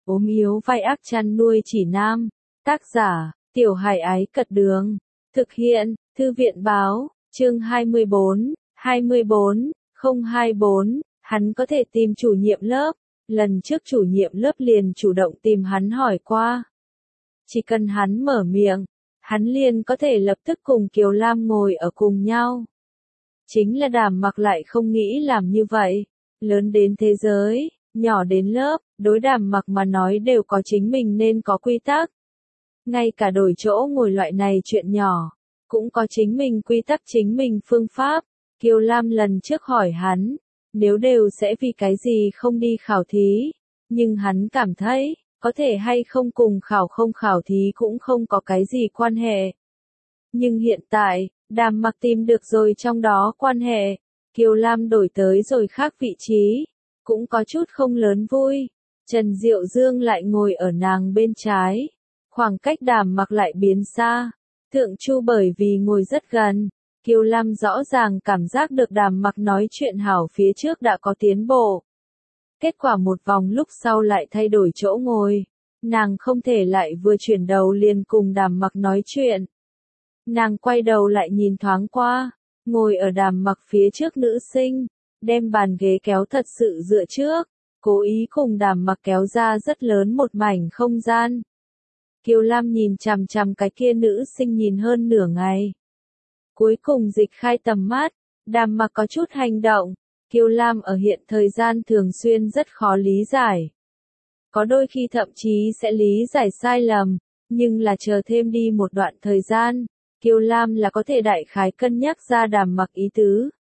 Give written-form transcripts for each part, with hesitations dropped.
ốm yếu vai ác chăn nuôi chỉ nam. Tác giả, Tiểu Hải Ái Cật Đường. Thực hiện, Thư viện Báo, chương 24, 024, hắn có thể tìm chủ nhiệm lớp. Lần trước chủ nhiệm lớp liền chủ động tìm hắn hỏi qua. Chỉ cần hắn mở miệng, hắn liền có thể lập tức cùng Kiều Lam ngồi ở cùng nhau. Chính là Đàm Mặc lại không nghĩ làm như vậy. Lớn đến thế giới, nhỏ đến lớp, đối Đàm Mặc mà nói đều có chính mình nên có quy tắc. Ngay cả đổi chỗ ngồi loại này chuyện nhỏ, cũng có chính mình quy tắc chính mình phương pháp. Kiều Lam lần trước hỏi hắn, nếu đều sẽ vì cái gì không đi khảo thí, nhưng hắn cảm thấy, có thể hay không cùng khảo không khảo thí cũng không có cái gì quan hệ. Nhưng hiện tại, Đàm Mặc tìm được rồi trong đó quan hệ, Kiều Lam đổi tới rồi khác vị trí, cũng có chút không lớn vui. Trần Diệu Dương lại ngồi ở nàng bên trái, khoảng cách Đàm Mặc lại biến xa. Thượng Chu bởi vì ngồi rất gần, Kiều Lam rõ ràng cảm giác được Đàm Mặc nói chuyện hảo phía trước đã có tiến bộ. Kết quả một vòng lúc sau lại thay đổi chỗ ngồi, nàng không thể lại vừa chuyển đầu liền cùng Đàm Mặc nói chuyện. Nàng quay đầu lại nhìn thoáng qua, ngồi ở Đàm Mặc phía trước nữ sinh, đem bàn ghế kéo thật sự dựa trước, cố ý cùng Đàm Mặc kéo ra rất lớn một mảnh không gian. Kiều Lam nhìn chằm chằm cái kia nữ sinh nhìn hơn nửa ngày. Cuối cùng dịch khai tầm mắt, Đàm Mặc có chút hành động. Kiều Lam ở hiện thời gian thường xuyên rất khó lý giải. Có đôi khi thậm chí sẽ lý giải sai lầm, nhưng là chờ thêm đi một đoạn thời gian, Kiều Lam là có thể đại khái cân nhắc ra Đàm Mặc ý tứ.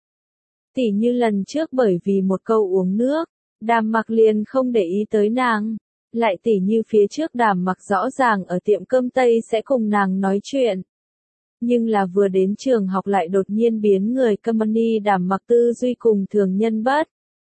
Tỉ như lần trước bởi vì một câu uống nước, Đàm Mặc liền không để ý tới nàng. Lại tỉ như phía trước Đàm Mặc rõ ràng ở tiệm cơm Tây sẽ cùng nàng nói chuyện. Nhưng là vừa đến trường học lại đột nhiên biến người company. Đàm Mặc tư duy cùng thường nhân bất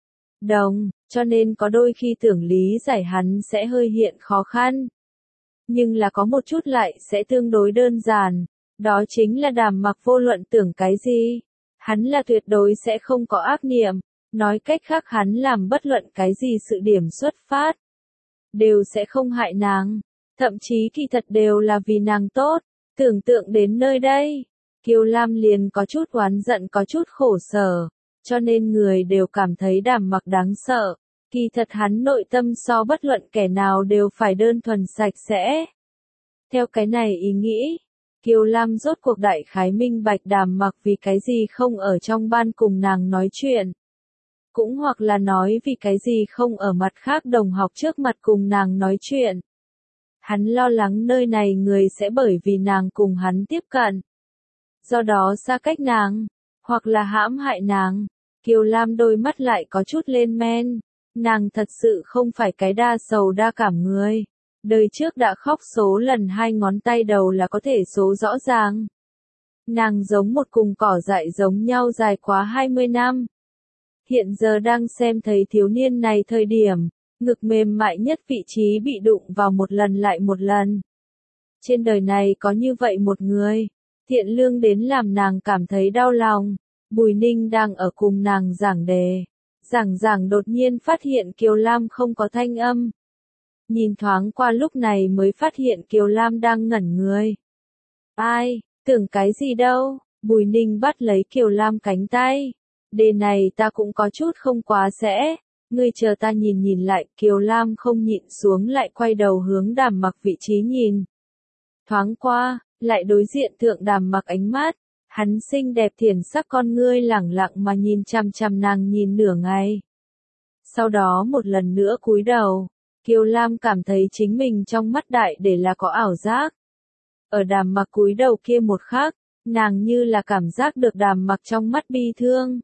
đồng, cho nên có đôi khi tưởng lý giải hắn sẽ hơi hiện khó khăn. Nhưng là có một chút lại sẽ tương đối đơn giản, đó chính là Đàm Mặc vô luận tưởng cái gì, hắn là tuyệt đối sẽ không có ác niệm, nói cách khác hắn làm bất luận cái gì sự điểm xuất phát, đều sẽ không hại nàng, thậm chí kỳ thật đều là vì nàng tốt. Tưởng tượng đến nơi đây, Kiều Lam liền có chút oán giận có chút khổ sở, cho nên người đều cảm thấy Đàm Mặc đáng sợ. Kỳ thật hắn nội tâm so bất luận kẻ nào đều phải đơn thuần sạch sẽ. Theo cái này ý nghĩ, Kiều Lam rốt cuộc đại khái minh bạch Đàm Mặc vì cái gì không ở trong ban cùng nàng nói chuyện. Cũng hoặc là nói vì cái gì không ở mặt khác đồng học trước mặt cùng nàng nói chuyện. Hắn lo lắng nơi này người sẽ bởi vì nàng cùng hắn tiếp cận, do đó xa cách nàng, hoặc là hãm hại nàng. Kiều Lam đôi mắt lại có chút lên men, nàng thật sự không phải cái đa sầu đa cảm người. Đời trước đã khóc số lần 2 ngón tay đầu là có thể số rõ ràng. Nàng giống một cùng cỏ dại giống nhau dài quá 20 năm. Hiện giờ đang xem thấy thiếu niên này thời điểm, ngực mềm mại nhất vị trí bị đụng vào một lần lại một lần. Trên đời này có như vậy một người, thiện lương đến làm nàng cảm thấy đau lòng. Bùi Ninh đang ở cùng nàng giảng đề. Giảng đột nhiên phát hiện Kiều Lam không có thanh âm. Nhìn thoáng qua lúc này mới phát hiện Kiều Lam đang ngẩn người. Ai, tưởng cái gì đâu, Bùi Ninh bắt lấy Kiều Lam cánh tay. Đề này ta cũng có chút không quá sẽ. Ngươi chờ ta nhìn lại. Kiều Lam không nhịn xuống lại quay đầu hướng Đàm Mặc vị trí nhìn. Thoáng qua, lại đối diện thượng Đàm Mặc ánh mắt. Hắn xinh đẹp thiển sắc con ngươi lẳng lặng mà nhìn chằm chằm nàng nhìn nửa ngày. Sau đó một lần nữa cúi đầu, Kiều Lam cảm thấy chính mình trong mắt đại để là có ảo giác. Ở Đàm Mặc cúi đầu kia một khắc, nàng như là cảm giác được Đàm Mặc trong mắt bi thương.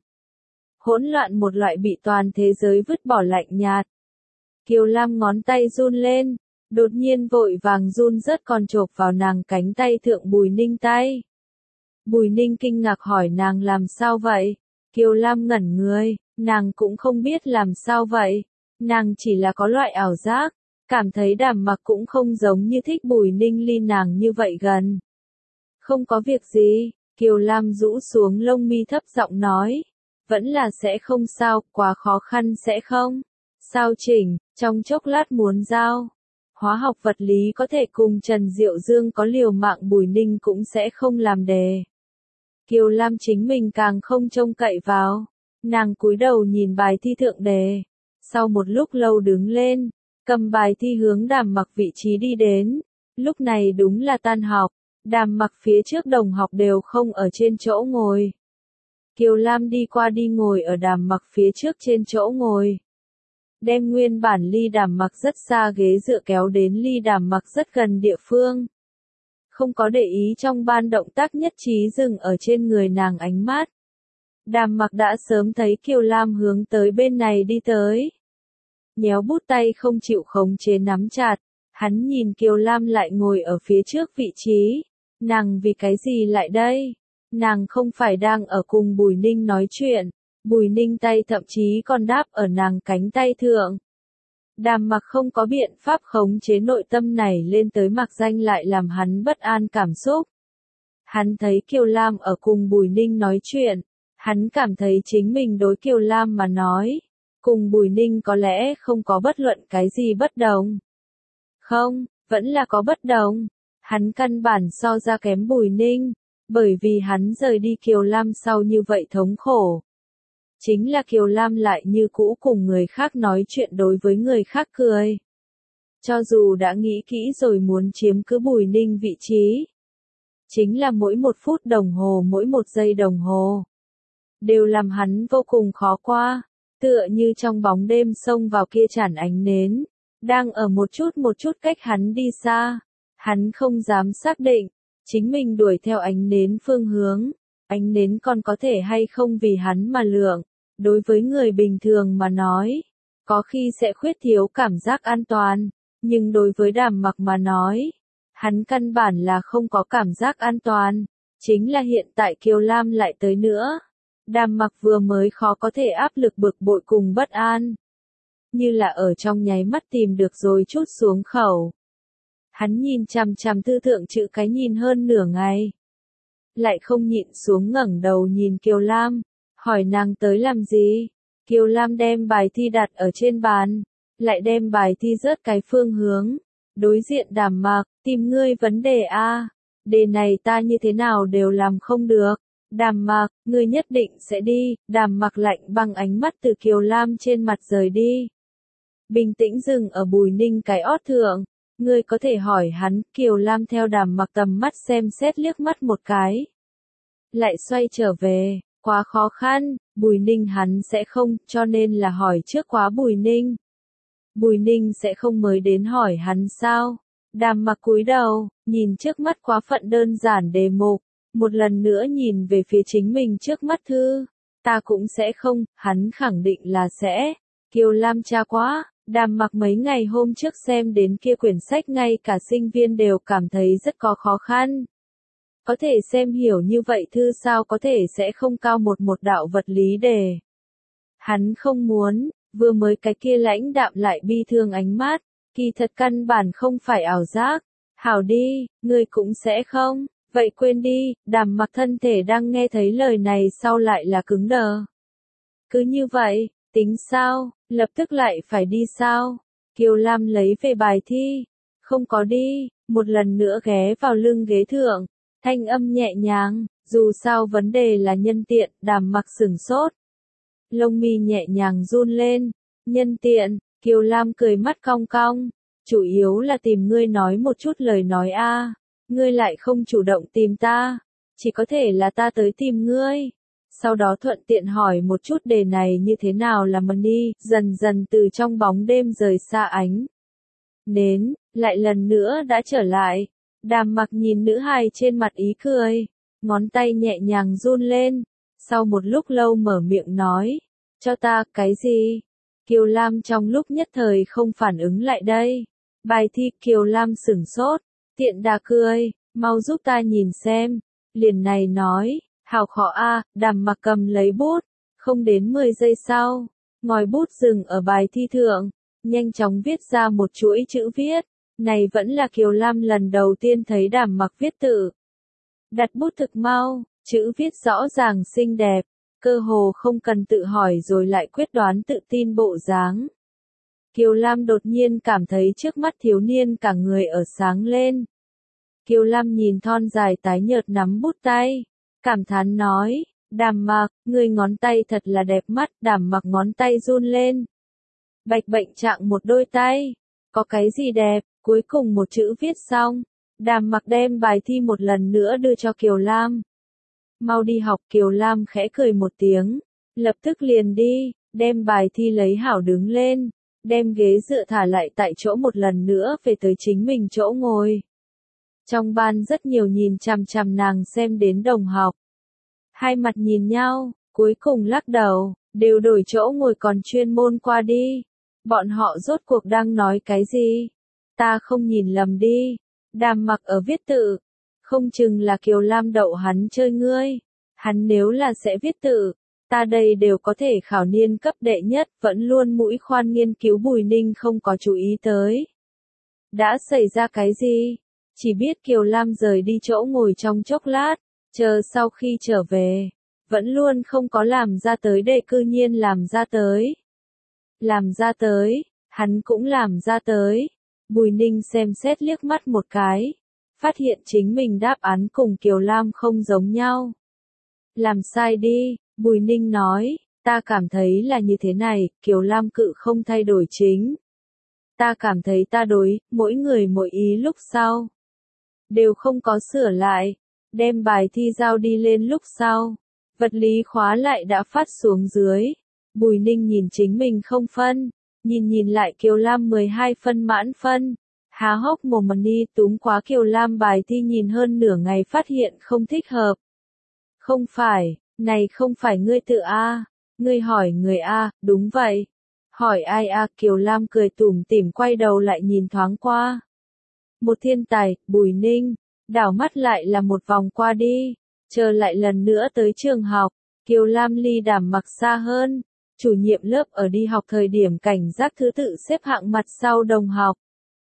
Hỗn loạn một loại bị toàn thế giới vứt bỏ lạnh nhạt. Kiều Lam ngón tay run lên, đột nhiên vội vàng run rớt còn chộp vào nàng cánh tay thượng Bùi Ninh tay. Bùi Ninh kinh ngạc hỏi nàng làm sao vậy? Kiều Lam ngẩn người, nàng cũng không biết làm sao vậy. Nàng chỉ là có loại ảo giác, cảm thấy Đàm Mặc cũng không giống như thích Bùi Ninh ly nàng như vậy gần. Không có việc gì, Kiều Lam rũ xuống lông mi thấp giọng nói. Vẫn là sẽ không sao, quá khó khăn sẽ không? Sao chỉnh, trong chốc lát muốn giao. Hóa học vật lý có thể cùng Trần Diệu Dương có liều mạng Bùi Ninh cũng sẽ không làm đề. Kiều Lam chính mình càng không trông cậy vào. Nàng cúi đầu nhìn bài thi thượng đề. Sau một lúc lâu đứng lên, cầm bài thi hướng Đàm Mặc vị trí đi đến. Lúc này đúng là tan học. Đàm Mặc phía trước đồng học đều không ở trên chỗ ngồi. Kiều Lam đi qua đi ngồi ở Đàm Mặc phía trước trên chỗ ngồi. Đem nguyên bản ly Đàm Mặc rất xa ghế dựa kéo đến ly Đàm Mặc rất gần địa phương. Không có để ý trong ban động tác nhất trí dừng ở trên người nàng ánh mắt. Đàm Mặc đã sớm thấy Kiều Lam hướng tới bên này đi tới. Nhéo bút tay không chịu khống chế nắm chặt. Hắn nhìn Kiều Lam lại ngồi ở phía trước vị trí. Nàng vì cái gì lại đây? Nàng không phải đang ở cùng Bùi Ninh nói chuyện. Bùi Ninh tay thậm chí còn đáp ở nàng cánh tay thượng. Đàm Mặc không có biện pháp khống chế nội tâm này lên tới mặc danh lại làm hắn bất an cảm xúc. Hắn thấy Kiều Lam ở cùng Bùi Ninh nói chuyện. Hắn cảm thấy chính mình đối Kiều Lam mà nói. Cùng Bùi Ninh có lẽ không có bất luận cái gì bất đồng. Không, vẫn là có bất đồng. Hắn căn bản so ra kém Bùi Ninh. Bởi vì hắn rời đi Kiều Lam sau như vậy thống khổ. Chính là Kiều Lam lại như cũ cùng người khác nói chuyện đối với người khác cười. Cho dù đã nghĩ kỹ rồi muốn chiếm cứ Bùi Ninh vị trí. Chính là mỗi một phút đồng hồ mỗi một giây đồng hồ. Đều làm hắn vô cùng khó qua. Tựa như trong bóng đêm xông vào kia chản ánh nến. Đang ở một chút cách hắn đi xa. Hắn không dám xác định. Chính mình đuổi theo ánh nến phương hướng. Ánh nến còn có thể hay không vì hắn mà lượng. Đối với người bình thường mà nói, có khi sẽ khuyết thiếu cảm giác an toàn, nhưng đối với Đàm Mặc mà nói, hắn căn bản là không có cảm giác an toàn, chính là hiện tại Kiều Lam lại tới nữa. Đàm Mặc vừa mới khó có thể áp lực bực bội cùng bất an, như là ở trong nháy mắt tìm được rồi chút xuống khẩu. Hắn nhìn chằm chằm thư thượng chữ cái nhìn hơn nửa ngày, lại không nhịn xuống ngẩng đầu nhìn Kiều Lam. Hỏi nàng tới làm gì? Kiều Lam đem bài thi đặt ở trên bàn, lại đem bài thi rớt cái phương hướng. Đối diện Đàm Mặc, tìm ngươi vấn đề a. Đề này ta như thế nào đều làm không được. Đàm Mặc, ngươi nhất định sẽ đi. Đàm Mặc lạnh băng ánh mắt từ Kiều Lam trên mặt rời đi. Bình tĩnh dừng ở Bùi Ninh cái ót thượng. Ngươi có thể hỏi hắn. Kiều Lam theo Đàm Mặc tầm mắt xem xét liếc mắt một cái. Lại xoay trở về. Quá khó khăn, Bùi Ninh hắn sẽ không, cho nên là hỏi trước quá Bùi Ninh. Bùi Ninh sẽ không mới đến hỏi hắn sao? Đàm Mặc cúi đầu, nhìn trước mắt quá phận đơn giản đề mục, một lần nữa nhìn về phía chính mình trước mắt thư. Ta cũng sẽ không, hắn khẳng định là sẽ. Kiều Lam tra quá, Đàm Mặc mấy ngày hôm trước xem đến kia quyển sách ngay cả sinh viên đều cảm thấy rất có khó khăn. Có thể xem hiểu như vậy thư sao có thể sẽ không cao một đạo vật lý đề. Hắn không muốn, vừa mới cái kia lãnh đạm lại bi thương ánh mắt, kỳ thật căn bản không phải ảo giác. Hảo đi, ngươi cũng sẽ không, vậy quên đi. Đàm Mặc thân thể đang nghe thấy lời này sau lại là cứng đờ. Cứ như vậy, tính sao, lập tức lại phải đi sao? Kiều Lam lấy về bài thi, không có đi, một lần nữa ghé vào lưng ghế thượng. Thanh âm nhẹ nhàng, dù sao vấn đề là nhân tiện. Đàm Mặc sửng sốt. Lông mi nhẹ nhàng run lên. Nhân tiện, Kiều Lam cười mắt cong cong. Chủ yếu là tìm ngươi nói một chút lời nói a. Ngươi lại không chủ động tìm ta. Chỉ có thể là ta tới tìm ngươi. Sau đó thuận tiện hỏi một chút đề này như thế nào là money. Dần dần từ trong bóng đêm rời xa ánh nến, lại lần nữa đã trở lại. Đàm Mặc nhìn nữ hài trên mặt ý cười, ngón tay nhẹ nhàng run lên, sau một lúc lâu mở miệng nói, cho ta, cái gì? Kiều Lam trong lúc nhất thời không phản ứng lại đây. Bài thi. Kiều Lam sửng sốt, tiện đà cười, mau giúp ta nhìn xem. Liền này nói, hào khó a. Đàm Mặc cầm lấy bút, không đến 10 giây sau, ngòi bút dừng ở bài thi thượng, nhanh chóng viết ra một chuỗi chữ viết. Này vẫn là Kiều Lam lần đầu tiên thấy Đàm Mặc viết tự. Đặt bút thực mau, chữ viết rõ ràng xinh đẹp, cơ hồ không cần tự hỏi rồi lại quyết đoán tự tin bộ dáng. Kiều Lam đột nhiên cảm thấy trước mắt thiếu niên cả người ở sáng lên. Kiều Lam nhìn thon dài tái nhợt nắm bút tay, cảm thán nói, Đàm Mặc, ngươi ngón tay thật là đẹp mắt. Đàm Mặc ngón tay run lên. Bạch bệnh trạng một đôi tay, có cái gì đẹp, cuối cùng một chữ viết xong. Đàm Mặc đem bài thi một lần nữa đưa cho Kiều Lam. Mau đi học. Kiều Lam khẽ cười một tiếng, lập tức liền đi, đem bài thi lấy hảo đứng lên, đem ghế dựa thả lại tại chỗ một lần nữa về tới chính mình chỗ ngồi. Trong ban rất nhiều nhìn chằm chằm nàng xem đến đồng học. Hai mặt nhìn nhau, cuối cùng lắc đầu, đều đổi chỗ ngồi còn chuyên môn qua đi. Bọn họ rốt cuộc đang nói cái gì? Ta không nhìn lầm đi. Đàm Mặc ở viết tự. Không chừng là Kiều Lam đậu hắn chơi ngươi. Hắn nếu là sẽ viết tự, ta đây đều có thể khảo niên cấp đệ nhất. Vẫn luôn mũi khoan nghiên cứu Bùi Ninh không có chú ý tới. Đã xảy ra cái gì? Chỉ biết Kiều Lam rời đi chỗ ngồi trong chốc lát, chờ sau khi trở về, vẫn luôn không có làm ra tới để cư nhiên làm ra tới. Làm ra tới, hắn cũng làm ra tới. Bùi Ninh xem xét liếc mắt một cái, phát hiện chính mình đáp án cùng Kiều Lam không giống nhau. Làm sai đi, Bùi Ninh nói, ta cảm thấy là như thế này. Kiều Lam cự không thay đổi chính. Ta cảm thấy ta đối, mỗi người mỗi ý lúc sau. Đều không có sửa lại, đem bài thi giao đi lên lúc sau. Vật lý khóa lại đã phát xuống dưới. Bùi Ninh nhìn chính mình không phân, nhìn lại Kiều Lam 12 phân mãn phân. Há hốc mồm mà ni túm quá Kiều Lam bài thi nhìn hơn nửa ngày phát hiện không thích hợp. Không phải, này không phải ngươi tự A, ngươi hỏi người A, đúng vậy. Hỏi ai A? Kiều Lam cười tủm tỉm quay đầu lại nhìn thoáng qua. Một thiên tài, Bùi Ninh, đảo mắt lại là một vòng qua đi, trở lại lần nữa tới trường học. Kiều Lam ly Đàm Mặc xa hơn. Chủ nhiệm lớp ở đi học thời điểm cảnh giác thứ tự xếp hạng mặt sau đồng học.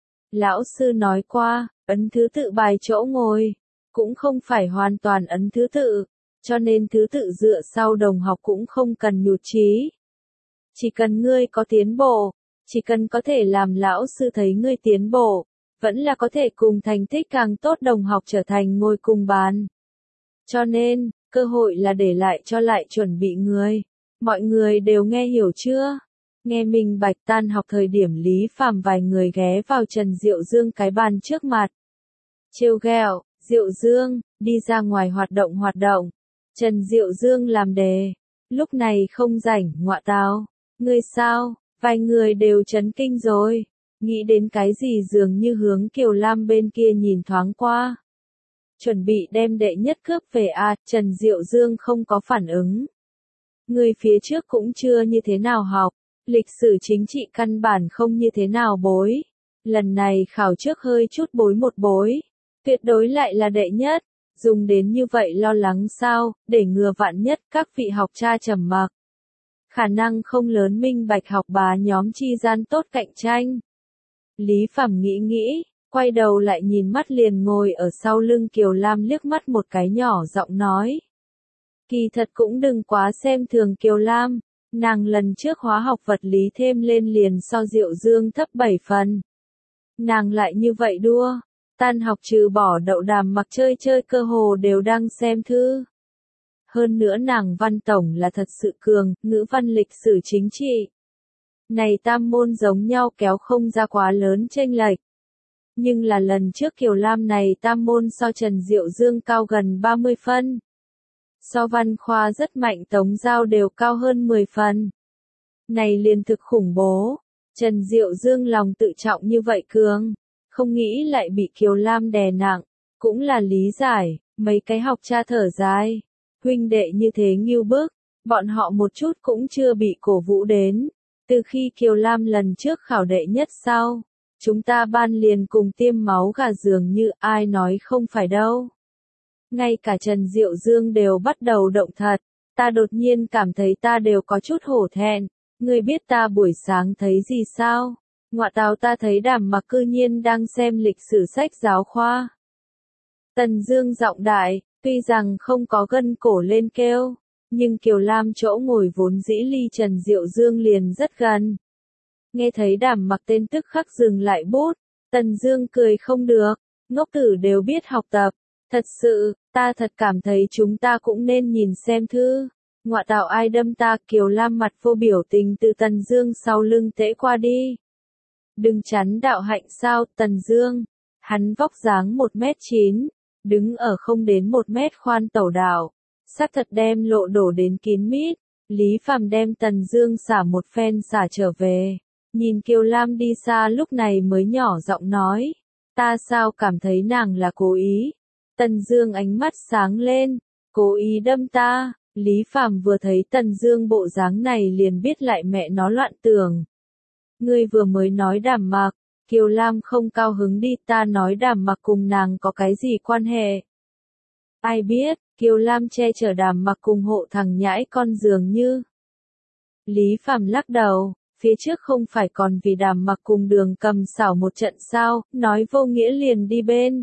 Lão sư nói qua, ấn thứ tự bài chỗ ngồi, cũng không phải hoàn toàn ấn thứ tự, cho nên thứ tự dựa sau đồng học cũng không cần nhụt chí. Chỉ cần ngươi có tiến bộ, chỉ cần có thể làm lão sư thấy ngươi tiến bộ, vẫn là có thể cùng thành tích càng tốt đồng học trở thành ngồi cùng bàn. Cho nên, cơ hội là để lại cho lại chuẩn bị người. Mọi người đều nghe hiểu chưa? Nghe minh bạch. Tan học thời điểm Lý Phàm vài người ghé vào Trần Diệu Dương cái bàn trước mặt. Trêu ghẹo, Diệu Dương, đi ra ngoài hoạt động. Trần Diệu Dương làm đề. Lúc này không rảnh, ngọa táo. Ngươi sao? Vài người đều chấn kinh rồi. Nghĩ đến cái gì dường như hướng Kiều Lam bên kia nhìn thoáng qua. Chuẩn bị đem đệ nhất cướp về a. Trần Diệu Dương không có phản ứng. Người phía trước cũng chưa như thế nào học, lịch sử chính trị căn bản không như thế nào bối. Lần này khảo trước hơi chút bối một bối, tuyệt đối lại là đệ nhất, dùng đến như vậy lo lắng sao, để ngừa vạn nhất. Các vị học tra trầm mặc. Khả năng không lớn minh bạch học bá nhóm chi gian tốt cạnh tranh. Lý Phàm nghĩ, quay đầu lại nhìn mắt liền ngồi ở sau lưng Kiều Lam liếc mắt một cái nhỏ giọng nói. Kỳ thật cũng đừng quá xem thường Kiều Lam, nàng lần trước hóa học vật lý thêm lên liền so Diệu Dương thấp 7 phần. Nàng lại như vậy đua, tan học trừ bỏ đậu Đàm Mặc chơi cơ hồ đều đang xem thư. Hơn nữa nàng văn tổng là thật sự cường, ngữ văn lịch sử chính trị. Này tam môn giống nhau kéo không ra quá lớn chênh lệch. Nhưng là lần trước Kiều Lam này tam môn so Trần Diệu Dương cao gần 30 phân. So văn khoa rất mạnh Tống Giao đều cao hơn 10 phần. Này liền thực khủng bố. Trần Diệu Dương lòng tự trọng như vậy cường, không nghĩ lại bị Kiều Lam đè nặng, cũng là lý giải. Mấy cái học cha thở dài, huynh đệ như thế nghêu bức, bọn họ một chút cũng chưa bị cổ vũ đến. Từ khi Kiều Lam lần trước khảo đệ nhất sau, chúng ta ban liền cùng tiêm máu gà dường như, ai nói không phải đâu. Ngay cả Trần Diệu Dương đều bắt đầu động thật, ta đột nhiên cảm thấy ta đều có chút hổ thẹn. Ngươi biết ta buổi sáng thấy gì sao? Ngọa tào, ta thấy Đàm Mặc cư nhiên đang xem lịch sử sách giáo khoa. Tần Dương giọng đại, tuy rằng không có gân cổ lên kêu, nhưng Kiều Lam chỗ ngồi vốn dĩ ly Trần Diệu Dương liền rất gần. Nghe thấy Đàm Mặc tên tức khắc dừng lại bút, Tần Dương cười không được, ngốc tử đều biết học tập, thật sự, ta thật cảm thấy chúng ta cũng nên nhìn xem thư. Ngoạ tạo ai đâm ta, Kiều Lam mặt vô biểu tình từ Tần Dương sau lưng tễ qua đi. Đừng chắn đạo hạnh sao, Tần Dương. Hắn vóc dáng 1m9, đứng ở không đến 1 mét khoan tẩu đạo, xác thật đem lộ đổ đến kín mít. Lý Phàm đem Tần Dương xả một phen xả trở về, nhìn Kiều Lam đi xa lúc này mới nhỏ giọng nói, ta sao cảm thấy nàng là cố ý. Tần Dương ánh mắt sáng lên, cố ý đâm ta. Lý Phàm vừa thấy Tần Dương bộ dáng này liền biết lại mẹ nó loạn tưởng. Ngươi vừa mới nói Đàm Mặc, Kiều Lam không cao hứng đi, ta nói Đàm Mặc cùng nàng có cái gì quan hệ. Ai biết, Kiều Lam che chở Đàm Mặc cùng hộ thằng nhãi con dường như. Lý Phàm lắc đầu, phía trước không phải còn vì Đàm Mặc cùng Đường Cầm xảo một trận sao, nói vô nghĩa liền đi bên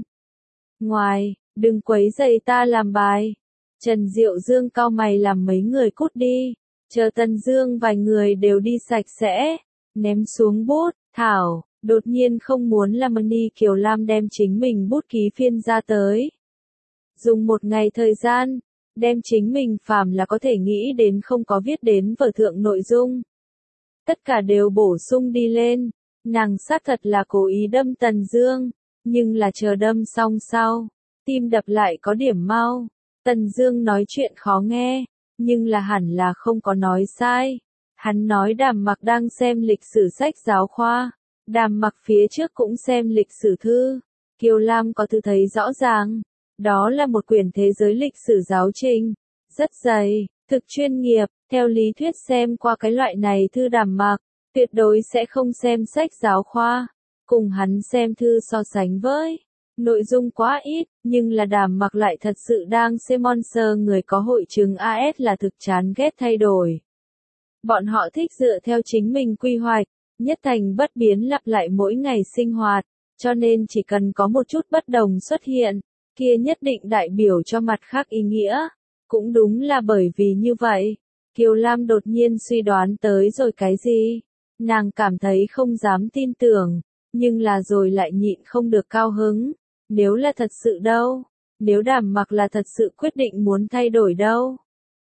ngoài, đừng quấy rầy ta làm bài. Trần Diệu Dương cau mày làm mấy người cút đi, chờ Tần Dương vài người đều đi sạch sẽ, ném xuống bút, thảo, đột nhiên không muốn làm ni. Kiều Lam đem chính mình bút ký phiên ra tới. Dùng một ngày thời gian, đem chính mình phàm là có thể nghĩ đến không có viết đến vở thượng nội dung. Tất cả đều bổ sung đi lên, nàng xác thật là cố ý đâm Tần Dương, nhưng là chờ đâm xong sau, tim đập lại có điểm mau. Tần Dương nói chuyện khó nghe, nhưng là hẳn là không có nói sai. Hắn nói Đàm Mặc đang xem lịch sử sách giáo khoa, Đàm Mặc phía trước cũng xem lịch sử thư. Kiều Lam có thư thấy rõ ràng, đó là một quyển thế giới lịch sử giáo trình, rất dày, thực chuyên nghiệp, theo lý thuyết xem qua cái loại này thư Đàm Mặc, tuyệt đối sẽ không xem sách giáo khoa, cùng hắn xem thư so sánh với. Nội dung quá ít, nhưng là Đàm Mặc lại thật sự đang xem Monster người có hội chứng AS là thực chán ghét thay đổi. Bọn họ thích dựa theo chính mình quy hoạch, nhất thành bất biến lặp lại mỗi ngày sinh hoạt, cho nên chỉ cần có một chút bất đồng xuất hiện, kia nhất định đại biểu cho mặt khác ý nghĩa. Cũng đúng là bởi vì như vậy, Kiều Lam đột nhiên suy đoán tới rồi cái gì. Nàng cảm thấy không dám tin tưởng, nhưng là rồi lại nhịn không được cao hứng. Nếu là thật sự đâu? Nếu Đàm Mặc là thật sự quyết định muốn thay đổi đâu?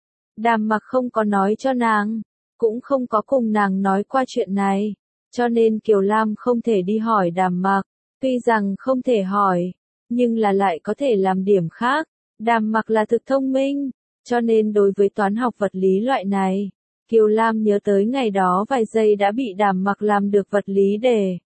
Đàm Mặc không có nói cho nàng, cũng không có cùng nàng nói qua chuyện này, cho nên Kiều Lam không thể đi hỏi Đàm Mặc. Tuy rằng không thể hỏi, nhưng là lại có thể làm điểm khác. Đàm Mặc là thực thông minh, cho nên đối với toán học vật lý loại này, Kiều Lam nhớ tới ngày đó vài giây đã bị Đàm Mặc làm được vật lý đề.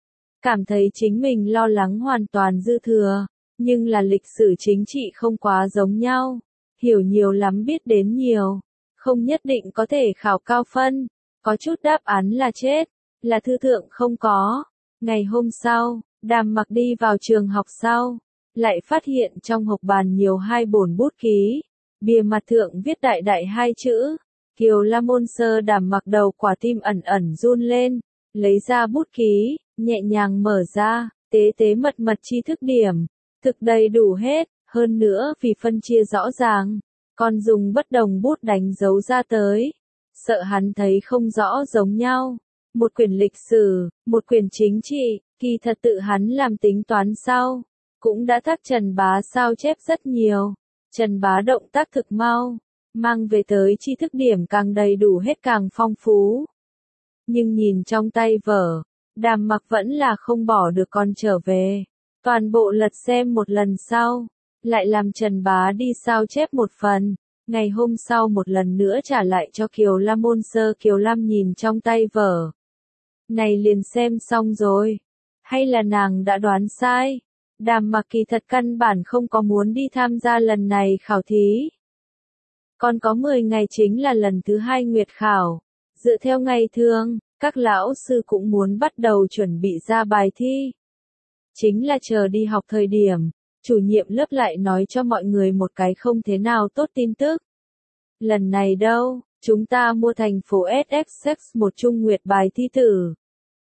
Cảm thấy chính mình lo lắng hoàn toàn dư thừa, nhưng là lịch sử chính trị không quá giống nhau, hiểu nhiều lắm biết đến nhiều, không nhất định có thể khảo cao phân, có chút đáp án là chết, là thư thượng không có. Ngày hôm sau, Đàm Mặc đi vào trường học sau, lại phát hiện trong hộp bàn nhiều 2 bổn bút ký, bìa mặt thượng viết đại đại 2 chữ, Kiều Lam Môn Sơ. Đàm Mặc đầu quả tim ẩn ẩn run lên, lấy ra bút ký, nhẹ nhàng mở ra, tế tế mật mật tri thức điểm, thực đầy đủ hết, hơn nữa vì phân chia rõ ràng, còn dùng bất đồng bút đánh dấu ra tới, sợ hắn thấy không rõ giống nhau. Một quyển lịch sử, một quyển chính trị, kỳ thật tự hắn làm tính toán sau, cũng đã thác Trần Bá sao chép rất nhiều. Trần Bá động tác thực mau, mang về tới tri thức điểm càng đầy đủ hết càng phong phú. Nhưng nhìn trong tay vở, Đàm Mặc vẫn là không bỏ được con trở về. Toàn bộ lật xem một lần sau, lại làm Trần Bá đi sao chép một phần. Ngày hôm sau một lần nữa trả lại cho Kiều Lam Môn Sơ. Kiều Lam nhìn trong tay vở. Này liền xem xong rồi. Hay là nàng đã đoán sai? Đàm Mặc kỳ thật căn bản không có muốn đi tham gia lần này khảo thí. Còn có 10 ngày chính là lần thứ 2 nguyệt khảo. Dựa theo ngày thường, các lão sư cũng muốn bắt đầu chuẩn bị ra bài thi. Chính là chờ đi học thời điểm, chủ nhiệm lớp lại nói cho mọi người một cái không thế nào tốt tin tức. Lần này đâu, chúng ta mua thành phố SXX một chung nguyệt bài thi thử.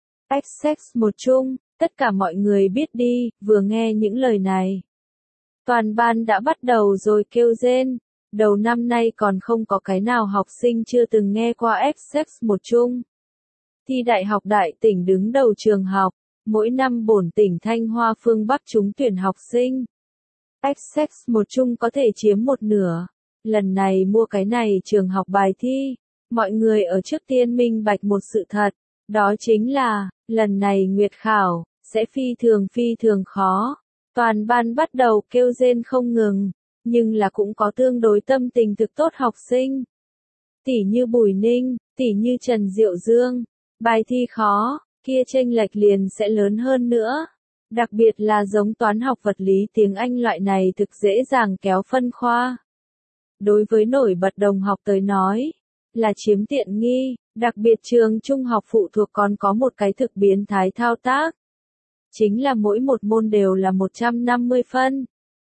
XX một chung, tất cả mọi người biết đi, vừa nghe những lời này. Toàn ban đã bắt đầu rồi kêu rên, đầu năm nay còn không có cái nào học sinh chưa từng nghe qua XX một chung. thi đại học đại tỉnh đứng đầu trường học, mỗi năm bổn tỉnh Thanh Hoa phương Bắc trúng tuyển học sinh. Essex một chung có thể chiếm một nửa. Lần này mua cái này trường học bài thi, mọi người ở trước tiên minh bạch một sự thật, đó chính là, lần này nguyệt khảo, sẽ phi thường khó. Toàn ban bắt đầu kêu rên không ngừng, nhưng là cũng có tương đối tâm tình thực tốt học sinh. Tỷ như Bùi Ninh, tỷ như Trần Diệu Dương, bài thi khó, kia chênh lệch liền sẽ lớn hơn nữa. Đặc biệt là giống toán học vật lý tiếng Anh loại này thực dễ dàng kéo phân khoa. Đối với nổi bật đồng học tới nói, là chiếm tiện nghi, đặc biệt trường trung học phụ thuộc còn có một cái thực biến thái thao tác. Chính là mỗi một môn đều là 150 phân.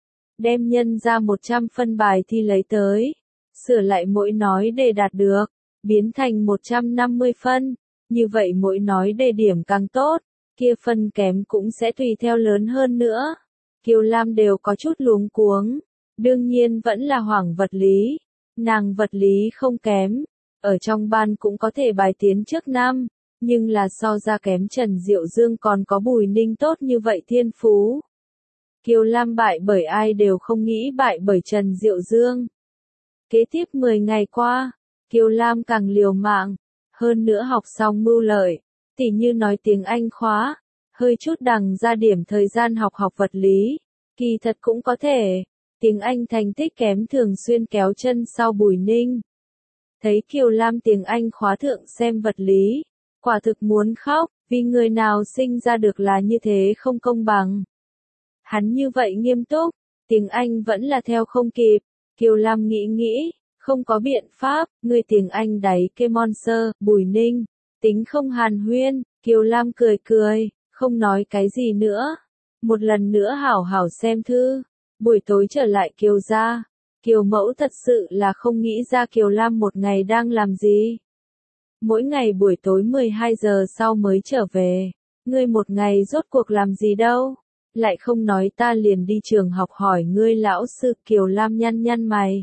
Đem nhân ra 100 phân bài thi lấy tới, sửa lại mỗi nói đề đạt được, biến thành 150 phân, như vậy mỗi nói đề điểm càng tốt, kia phân kém cũng sẽ tùy theo lớn hơn nữa. Kiều Lam đều có chút luống cuống, đương nhiên vẫn là hoảng vật lý, nàng vật lý không kém, ở trong ban cũng có thể bài tiến trước năm, nhưng là so ra kém Trần Diệu Dương còn có Bùi Ninh tốt như vậy thiên phú. Kiều Lam bại bởi ai đều không nghĩ bại bởi Trần Diệu Dương. Kế tiếp 10 ngày qua, Kiều Lam càng liều mạng, hơn nữa học xong mưu lợi, tỉ như nói tiếng Anh khóa, hơi chút đằng ra điểm thời gian học vật lý, kỳ thật cũng có thể, tiếng Anh thành tích kém thường xuyên kéo chân sau Bùi Ninh. Thấy Kiều Lam tiếng Anh khóa thượng xem vật lý, quả thực muốn khóc, vì người nào sinh ra được là như thế không công bằng. Hắn như vậy nghiêm túc, tiếng Anh vẫn là theo không kịp, Kiều Lam nghĩ, không có biện pháp, người tiếng Anh đáy kê monster, Bùi Ninh, tính không hàn huyên, Kiều Lam cười, không nói cái gì nữa. Một lần nữa hảo hảo xem thư, buổi tối trở lại Kiều gia, Kiều mẫu thật sự là không nghĩ ra Kiều Lam một ngày đang làm gì. Mỗi ngày buổi tối 12 giờ sau mới trở về, ngươi một ngày rốt cuộc làm gì đâu, lại không nói ta liền đi trường học hỏi ngươi lão sư. Kiều Lam nhăn mày.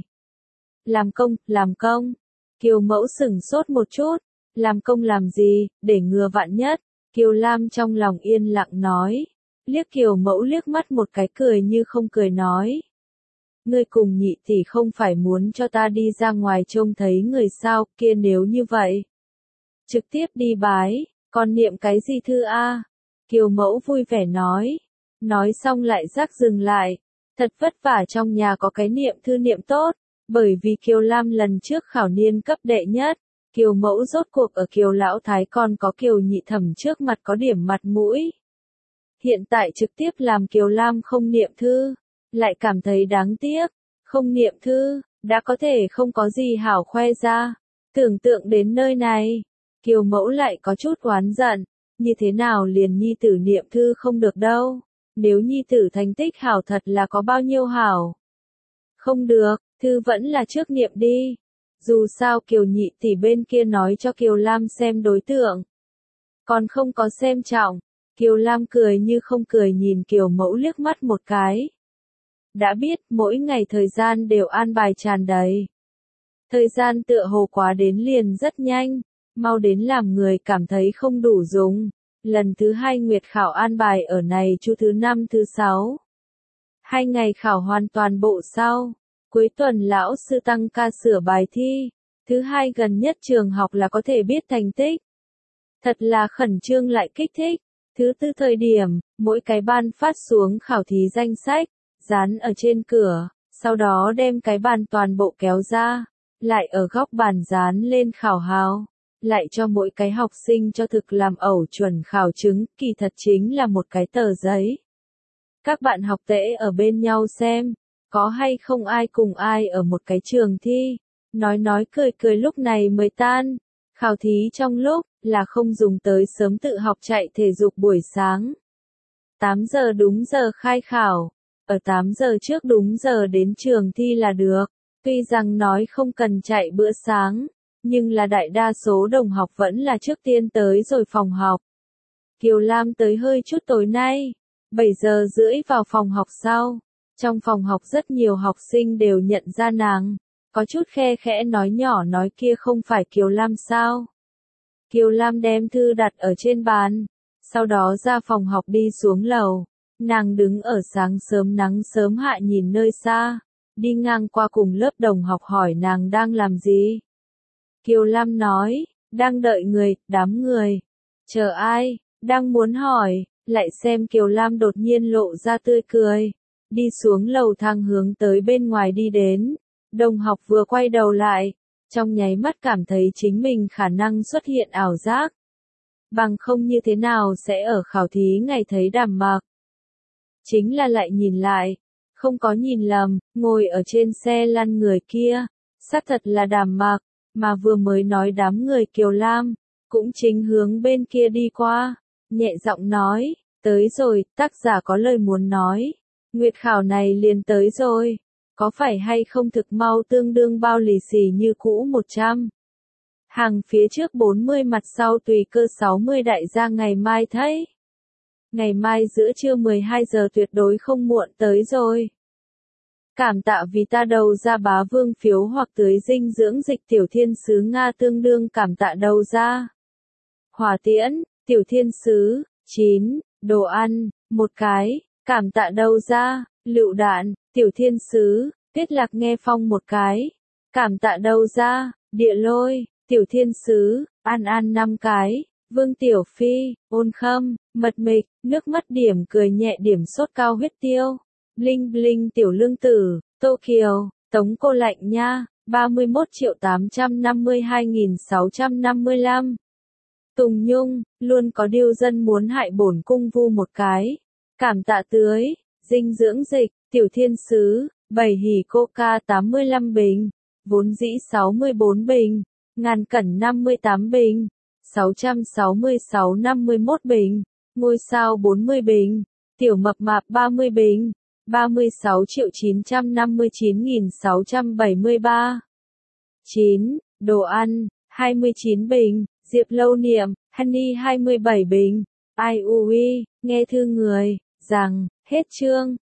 Làm công, Kiều mẫu sửng sốt một chút, làm công làm gì, để ngừa vạn nhất, Kiều Lam trong lòng yên lặng nói, liếc Kiều mẫu liếc mắt một cái cười như không cười nói. Ngươi cùng nhị tỷ không phải muốn cho ta đi ra ngoài trông thấy người sao, kia nếu như vậy. Trực tiếp đi bái, còn niệm cái gì thư a? Kiều mẫu vui vẻ nói xong lại rắc dừng lại, thật vất vả trong nhà có cái niệm thư niệm tốt, bởi vì Kiều Lam lần trước khảo niên cấp đệ nhất, Kiều mẫu rốt cuộc ở Kiều lão thái còn có Kiều nhị thẩm trước mặt có điểm mặt mũi. Hiện tại trực tiếp làm Kiều Lam không niệm thư, lại cảm thấy đáng tiếc, không niệm thư, đã có thể không có gì hảo khoe ra. Tưởng tượng đến nơi này, Kiều mẫu lại có chút oán giận, như thế nào liền nhi tử niệm thư không được đâu, nếu nhi tử thành tích hảo thật là có bao nhiêu hảo. Không được, thư vẫn là trước niệm đi. Dù sao Kiều nhị tỷ bên kia nói cho Kiều Lam xem đối tượng, còn không có xem trọng. Kiều Lam cười như không cười nhìn Kiều mẫu liếc mắt một cái. Đã biết mỗi ngày thời gian đều an bài tràn đầy. Thời gian tựa hồ quá đến liền rất nhanh, mau đến làm người cảm thấy không đủ dùng. Lần thứ 2 nguyệt khảo an bài ở này chu thứ 5 thứ 6. 2 ngày khảo hoàn toàn bộ sau. Cuối tuần lão sư tăng ca sửa bài thi. Thứ 2 gần nhất trường học là có thể biết thành tích. Thật là khẩn trương lại kích thích. Thứ 4 thời điểm, mỗi cái ban phát xuống khảo thí danh sách, dán ở trên cửa, sau đó đem cái bàn toàn bộ kéo ra, lại ở góc bàn dán lên khảo hào, lại cho mỗi cái học sinh cho thực làm ẩu chuẩn khảo chứng, kỳ thật chính là một cái tờ giấy. Các bạn học tễ ở bên nhau xem, có hay không ai cùng ai ở một cái trường thi, nói cười lúc này mới tan. Khảo thí trong lúc, là không dùng tới sớm tự học chạy thể dục buổi sáng. 8 giờ đúng giờ khai khảo, ở 8 giờ trước đúng giờ đến trường thi là được. Tuy rằng nói không cần chạy bữa sáng, nhưng là đại đa số đồng học vẫn là trước tiên tới rồi phòng học. Kiều Lam tới hơi chút tối nay, 7 giờ rưỡi vào phòng học sau. Trong phòng học rất nhiều học sinh đều nhận ra nàng, có chút khe khẽ nói nhỏ nói kia không phải Kiều Lam sao. Kiều Lam đem thư đặt ở trên bàn, sau đó ra phòng học đi xuống lầu. Nàng đứng ở sáng sớm nắng sớm hạ nhìn nơi xa, đi ngang qua cùng lớp đồng học hỏi nàng đang làm gì. Kiều Lam nói, đang đợi người, đám người. Chờ ai? Đang muốn hỏi, lại xem Kiều Lam đột nhiên lộ ra tươi cười. Đi xuống lầu thang hướng tới bên ngoài đi đến. Đồng học vừa quay đầu lại, trong nháy mắt cảm thấy chính mình khả năng xuất hiện ảo giác. Bằng không như thế nào sẽ ở khảo thí ngày thấy Đàm Mặc. Chính là lại nhìn lại, không có nhìn lầm, ngồi ở trên xe lăn người kia, xác thật là Đàm Mặc, mà vừa mới nói đám người Kiều Lam, cũng chính hướng bên kia đi qua, nhẹ giọng nói, tới rồi, tác giả có lời muốn nói, nguyệt khảo này liền tới rồi, có phải hay không thực mau tương đương bao lì xì như cũ 100. Hàng phía trước 40 mặt sau tùy cơ 60 đại gia ngày mai thấy. Ngày mai giữa trưa 12 giờ tuyệt đối không muộn tới rồi. Cảm tạ vì ta đầu ra bá vương phiếu hoặc tưới dinh dưỡng dịch tiểu thiên sứ Nga tương đương cảm tạ đầu ra. Hỏa tiễn, tiểu thiên sứ, 9, đồ ăn, 1 cái, cảm tạ đầu ra, lựu đạn, tiểu thiên sứ, tiết lạc nghe phong 1 cái, cảm tạ đầu ra, địa lôi, tiểu thiên sứ, an an 5 cái. Vương Tiểu Phi, ôn khâm, mật mịch, nước mắt điểm cười nhẹ điểm sốt cao huyết tiêu. Bling bling tiểu lương tử, Tô Kiều, Tống cô lạnh nha, 31.852.655. Tùng Nhung, luôn có điêu dân muốn hại bổn cung vu 1 cái. Cảm tạ tưới, dinh dưỡng dịch, tiểu thiên sứ, 7 hỉ coca 85 bình, vốn dĩ 64 bình, ngàn cẩn 58 bình. 666 51 bình, ngôi sao 40 bình, tiểu mập mạp 30 bình, 36.959.673. 9. Đồ ăn, 29 bình, Diệp Lâu Niệm, Honey 27 bình, ai ui, nghe thư người, rằng, hết chương.